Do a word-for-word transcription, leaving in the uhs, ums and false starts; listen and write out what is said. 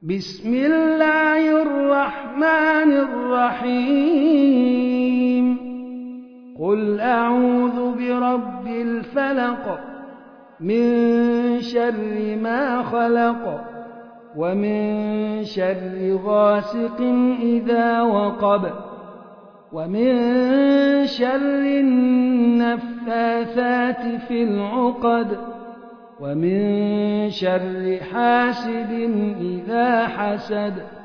بسم الله الرحمن الرحيم قل أعوذ برب الفلق من شر ما خلق ومن شر غاسق إذا وقب ومن شر النفاثات في العقد ومن شر حاسد إذا حسد